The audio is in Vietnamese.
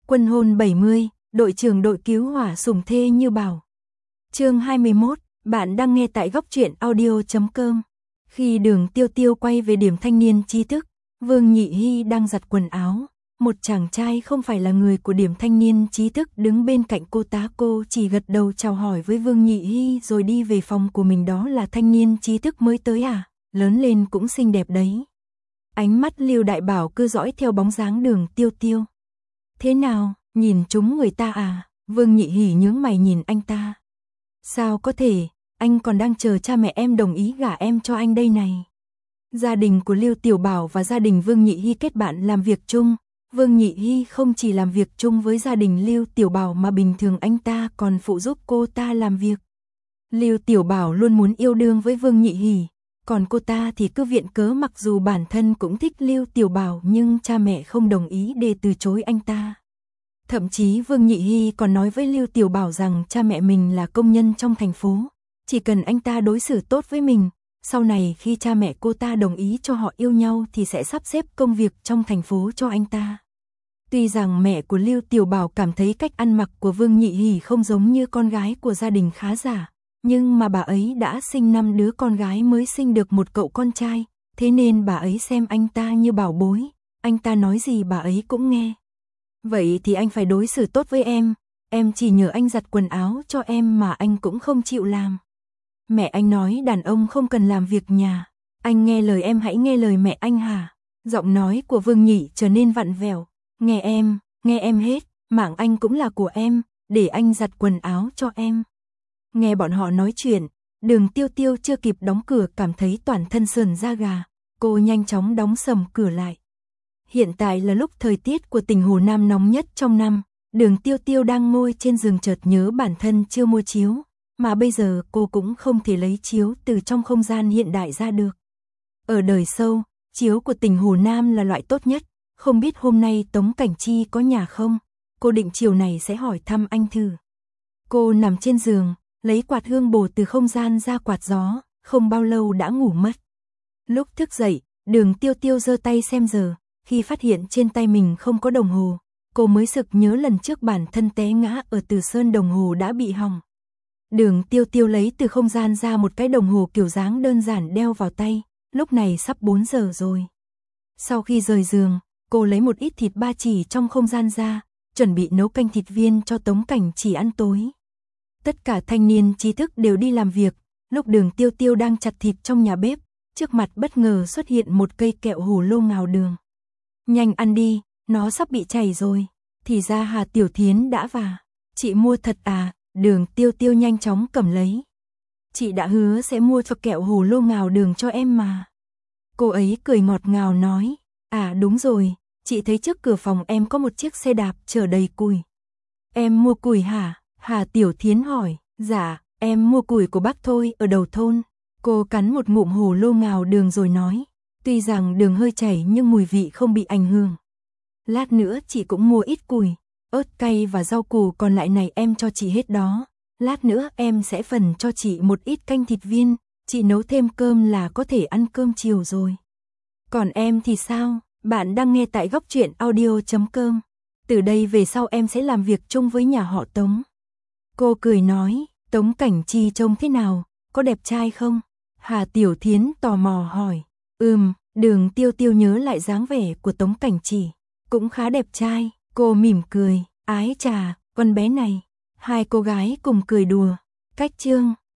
Quân hôn 70, đội trưởng đội cứu hỏa sủng thê như bảo. Chương 21, bạn đang nghe tại góc truyện audio.com. Khi Đường Tiêu Tiêu quay về điểm thanh niên trí thức, Vương Nhị Hy đang giặt quần áo. Một chàng trai không phải là người của điểm thanh niên trí thức đứng bên cạnh cô tá, cô chỉ gật đầu chào hỏi với Vương Nhị Hy rồi đi về phòng của mình. Đó là thanh niên trí thức mới tới à, lớn lên cũng xinh đẹp đấy. Ánh mắt Lưu Đại Bảo cứ dõi theo bóng dáng Đường Tiêu Tiêu. Thế nào, nhìn trúng người ta à? Vương Nhị Hỉ nhướng mày nhìn anh ta. Sao có thể, anh còn đang chờ cha mẹ em đồng ý gả em cho anh đây này. Gia đình của Lưu Tiểu Bảo và gia đình Vương Nhị Hy kết bạn làm việc chung. Vương Nhị Hy không chỉ làm việc chung với gia đình Lưu Tiểu Bảo mà bình thường anh ta còn phụ giúp cô ta làm việc. Lưu Tiểu Bảo luôn muốn yêu đương với Vương Nhị Hỉ, còn cô ta thì cứ viện cớ mặc dù bản thân cũng thích Lưu Tiểu Bảo nhưng cha mẹ không đồng ý để từ chối anh ta. Thậm chí Vương Nhị Hy còn nói với Lưu Tiểu Bảo rằng cha mẹ mình là công nhân trong thành phố, chỉ cần anh ta đối xử tốt với mình, sau này khi cha mẹ cô ta đồng ý cho họ yêu nhau thì sẽ sắp xếp công việc trong thành phố cho anh ta. Tuy rằng mẹ của Lưu Tiểu Bảo cảm thấy cách ăn mặc của Vương Nhị Hỉ không giống như con gái của gia đình khá giả, nhưng mà bà ấy đã sinh 5 đứa con gái mới sinh được một cậu con trai, thế nên bà ấy xem anh ta như bảo bối, anh ta nói gì bà ấy cũng nghe. Vậy thì anh phải đối xử tốt với em chỉ nhờ anh giặt quần áo cho em mà anh cũng không chịu làm. Mẹ anh nói đàn ông không cần làm việc nhà, anh nghe lời em hãy nghe lời mẹ anh hả? Giọng nói của Vương Nhị trở nên vặn vẹo, nghe em hết, mạng anh cũng là của em, để anh giặt quần áo cho em. Nghe bọn họ nói chuyện, Đường Tiêu Tiêu chưa kịp đóng cửa cảm thấy toàn thân sởn da gà, cô nhanh chóng đóng sầm cửa lại. Hiện tại là lúc thời tiết của tỉnh Hồ Nam nóng nhất trong năm, Đường Tiêu Tiêu đang ngồi trên giường chợt nhớ bản thân chưa mua chiếu, mà bây giờ cô cũng không thể lấy chiếu từ trong không gian hiện đại ra được. Ở đời sâu, chiếu của tỉnh Hồ Nam là loại tốt nhất, không biết hôm nay Tống Cảnh Chi có nhà không, cô định chiều này sẽ hỏi thăm anh thử. Cô nằm trên giường, lấy quạt hương bồ từ không gian ra quạt gió, không bao lâu đã ngủ mất. Lúc thức dậy, Đường Tiêu Tiêu giơ tay xem giờ, khi phát hiện trên tay mình không có đồng hồ, cô mới sực nhớ lần trước bản thân té ngã ở Từ Sơn đồng hồ đã bị hỏng. Đường Tiêu Tiêu lấy từ không gian ra một cái đồng hồ kiểu dáng đơn giản đeo vào tay, lúc này sắp 4 giờ rồi. Sau khi rời giường, cô lấy một ít thịt ba chỉ trong không gian ra, chuẩn bị nấu canh thịt viên cho Tống Cảnh Chỉ ăn tối. Tất cả thanh niên trí thức đều đi làm việc, lúc Đường Tiêu Tiêu đang chặt thịt trong nhà bếp, trước mặt bất ngờ xuất hiện một cây kẹo hồ lô ngào đường. Nhanh ăn đi, nó sắp bị chảy rồi. Thì ra Hà Tiểu Thiến đã và. Chị mua thật à? Đường Tiêu Tiêu nhanh chóng cầm lấy. Chị đã hứa sẽ mua cho kẹo hồ lô ngào đường cho em mà. Cô ấy cười ngọt ngào nói. À đúng rồi, chị thấy trước cửa phòng em có một chiếc xe đạp chở đầy củi. Em mua củi hả? Hà Tiểu Thiến hỏi. Dạ, em mua củi của bác Thôi ở đầu thôn. Cô cắn một ngụm hồ lô ngào đường rồi nói. Tuy rằng đường hơi chảy nhưng mùi vị không bị ảnh hưởng. Lát nữa chị cũng mua ít củi, ớt cay và rau củ còn lại này em cho chị hết đó. Lát nữa em sẽ phần cho chị một ít canh thịt viên, chị nấu thêm cơm là có thể ăn cơm chiều rồi. Còn em thì sao? Bạn đang nghe tại góc truyện audio.com. Từ đây về sau em sẽ làm việc chung với nhà họ Tống. Cô cười nói, Tống Cảnh Chi trông thế nào, có đẹp trai không? Hà Tiểu Thiến tò mò hỏi. Đường Tiêu Tiêu nhớ lại dáng vẻ của Tống Cảnh Chỉ, cũng khá đẹp trai, cô mỉm cười, ái chà, con bé này. Hai cô gái cùng cười đùa. Cách chương